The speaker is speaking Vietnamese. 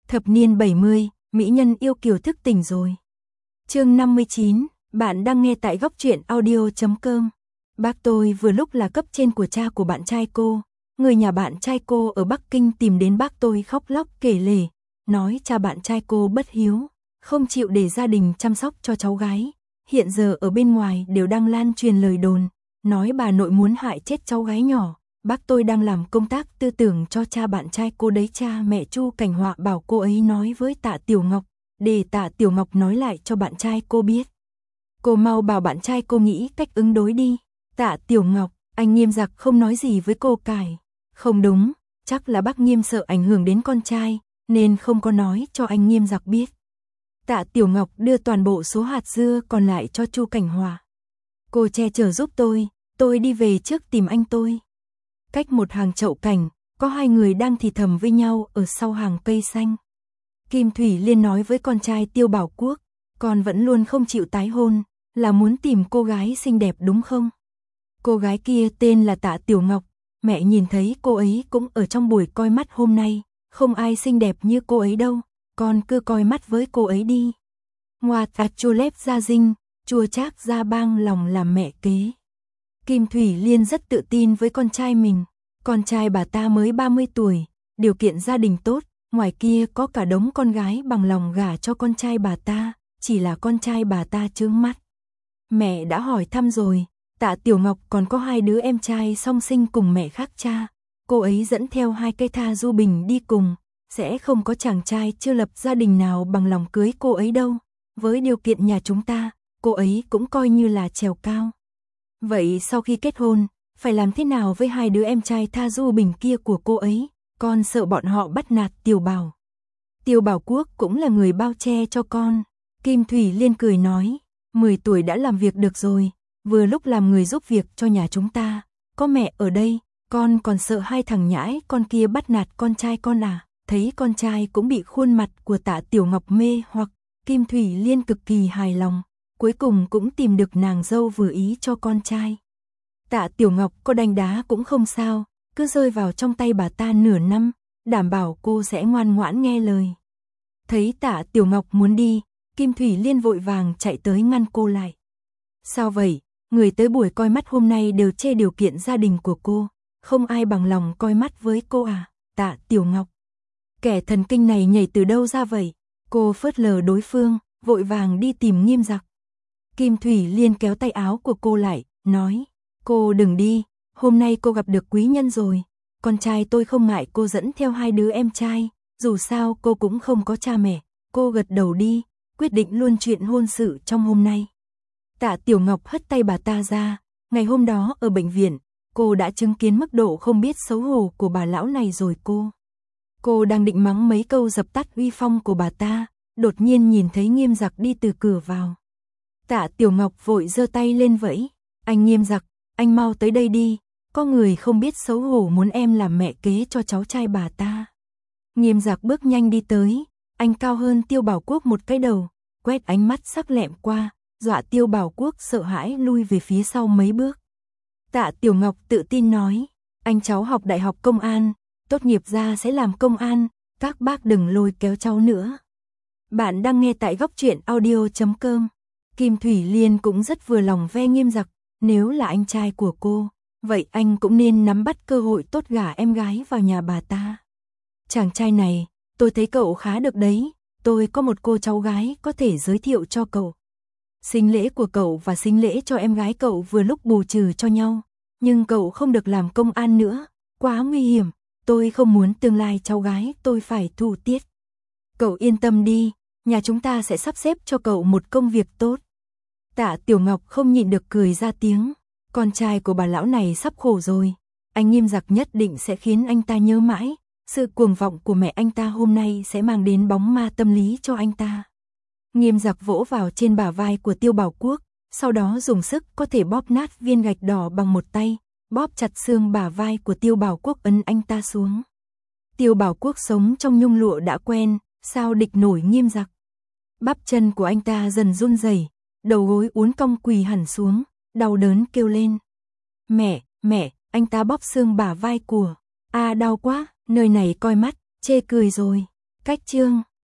Thập niên 70, mỹ nhân yêu kiều thức tỉnh rồi. Chương 59, bạn đang nghe tại góc truyện audio.com. Bác tôi vừa lúc là cấp trên của cha của bạn trai cô. Người nhà bạn trai cô ở Bắc Kinh tìm đến bác tôi khóc lóc kể lể, nói cha bạn trai cô bất hiếu, không chịu để gia đình chăm sóc cho cháu gái. Hiện giờ ở bên ngoài đều đang lan truyền lời đồn, nói bà nội muốn hại chết cháu gái nhỏ. Bác tôi đang làm công tác tư tưởng cho cha bạn trai cô đấy. Cha mẹ Chu Cảnh Họa bảo cô ấy nói với Tạ Tiểu Ngọc, để Tạ Tiểu Ngọc nói lại cho bạn trai cô biết. Cô mau bảo bạn trai cô nghĩ cách ứng đối đi. Tạ Tiểu Ngọc, anh Nghiêm Giặc không nói gì với cô cải. Không đúng, chắc là bác Nghiêm sợ ảnh hưởng đến con trai, nên không có nói cho anh Nghiêm Giặc biết. Tạ Tiểu Ngọc đưa toàn bộ số hạt dưa còn lại cho Chu Cảnh Họa. Cô che chở giúp tôi đi về trước tìm anh tôi. Cách một hàng chậu cảnh, có hai người đang thì thầm với nhau ở sau hàng cây xanh. Kim Thủy Liên nói với con trai Tiêu Bảo Quốc, con vẫn luôn không chịu tái hôn, là muốn tìm cô gái xinh đẹp đúng không? Cô gái kia tên là Tạ Tiểu Ngọc, mẹ nhìn thấy cô ấy cũng ở trong buổi coi mắt hôm nay, không ai xinh đẹp như cô ấy đâu, con cứ coi mắt với cô ấy đi. Ngoa tạt chua lép ra dinh, chua chác ra bang lòng làm mẹ kế. Kim Thủy Liên rất tự tin với con trai mình, con trai bà ta mới 30 tuổi, điều kiện gia đình tốt, ngoài kia có cả đống con gái bằng lòng gả cho con trai bà ta, chỉ là con trai bà ta chướng mắt. Mẹ đã hỏi thăm rồi, Tạ Tiểu Ngọc còn có hai đứa em trai song sinh cùng mẹ khác cha, cô ấy dẫn theo hai cây tha du bình đi cùng, sẽ không có chàng trai chưa lập gia đình nào bằng lòng cưới cô ấy đâu, với điều kiện nhà chúng ta, cô ấy cũng coi như là trèo cao. Vậy sau khi kết hôn, phải làm thế nào với hai đứa em trai tha du bình kia của cô ấy, con sợ bọn họ bắt nạt Tiểu Bảo. Tiêu Bảo Quốc cũng là người bao che cho con. Kim Thủy Liên cười nói, 10 tuổi đã làm việc được rồi, vừa lúc làm người giúp việc cho nhà chúng ta, có mẹ ở đây, con còn sợ hai thằng nhãi con kia bắt nạt con trai con à? Thấy con trai cũng bị khuôn mặt của Tạ Tiểu Ngọc mê hoặc, Kim Thủy Liên cực kỳ hài lòng, cuối cùng cũng tìm được nàng dâu vừa ý cho con trai. Tạ Tiểu Ngọc có đánh đá cũng không sao, cứ rơi vào trong tay bà ta nửa năm, đảm bảo cô sẽ ngoan ngoãn nghe lời. Thấy Tạ Tiểu Ngọc muốn đi, Kim Thủy Liên vội vàng chạy tới ngăn cô lại. Sao vậy, người tới buổi coi mắt hôm nay đều chê điều kiện gia đình của cô, không ai bằng lòng coi mắt với cô à? Tạ Tiểu Ngọc, kẻ thần kinh này nhảy từ đâu ra vậy? Cô phớt lờ đối phương, vội vàng đi tìm Nghiêm Giặc. Kim Thủy Liên kéo tay áo của cô lại, nói, cô đừng đi, hôm nay cô gặp được quý nhân rồi, con trai tôi không ngại cô dẫn theo hai đứa em trai, dù sao cô cũng không có cha mẹ. Cô gật đầu đi, quyết định luôn chuyện hôn sự trong hôm nay. Tạ Tiểu Ngọc hất tay bà ta ra, ngày hôm đó ở bệnh viện, cô đã chứng kiến mức độ không biết xấu hổ của bà lão này rồi cô. Cô đang định mắng mấy câu dập tắt uy phong của bà ta, đột nhiên nhìn thấy Nghiêm Giặc đi từ cửa vào. Tạ Tiểu Ngọc vội giơ tay lên vẫy, anh Nghiêm Giặc, anh mau tới đây đi, có người không biết xấu hổ muốn em làm mẹ kế cho cháu trai bà ta. Nghiêm Giặc bước nhanh đi tới, anh cao hơn Tiêu Bảo Quốc một cái đầu, quét ánh mắt sắc lẹm qua, dọa Tiêu Bảo Quốc sợ hãi lui về phía sau mấy bước. Tạ Tiểu Ngọc tự tin nói, anh cháu học đại học công an, tốt nghiệp ra sẽ làm công an, các bác đừng lôi kéo cháu nữa. Bạn đang nghe tại góc truyện audio.com. Kim Thủy Liên cũng rất vừa lòng ve Nghiêm Giặc, nếu là anh trai của cô, vậy anh cũng nên nắm bắt cơ hội tốt gả em gái vào nhà bà ta. Chàng trai này, tôi thấy cậu khá được đấy, tôi có một cô cháu gái có thể giới thiệu cho cậu. Sinh lễ của cậu và sinh lễ cho em gái cậu vừa lúc bù trừ cho nhau, nhưng cậu không được làm công an nữa, quá nguy hiểm, tôi không muốn tương lai cháu gái tôi phải thụ tiết. Cậu yên tâm đi, nhà chúng ta sẽ sắp xếp cho cậu một công việc tốt. Tạ Tiểu Ngọc không nhịn được cười ra tiếng, con trai của bà lão này sắp khổ rồi, anh Nghiêm Giặc nhất định sẽ khiến anh ta nhớ mãi, sự cuồng vọng của mẹ anh ta hôm nay sẽ mang đến bóng ma tâm lý cho anh ta. Nghiêm Giặc vỗ vào trên bả vai của Tiêu Bảo Quốc, sau đó dùng sức có thể bóp nát viên gạch đỏ bằng một tay, bóp chặt xương bả vai của Tiêu Bảo Quốc ấn anh ta xuống. Tiêu Bảo Quốc sống trong nhung lụa đã quen, sao địch nổi Nghiêm Giặc. Bắp chân của anh ta dần run rẩy, đầu gối uốn cong quỳ hẳn xuống, đau đớn kêu lên. Mẹ, anh ta bóp xương bả vai của. À đau quá, nơi này coi mắt, chê cười rồi. Cách chương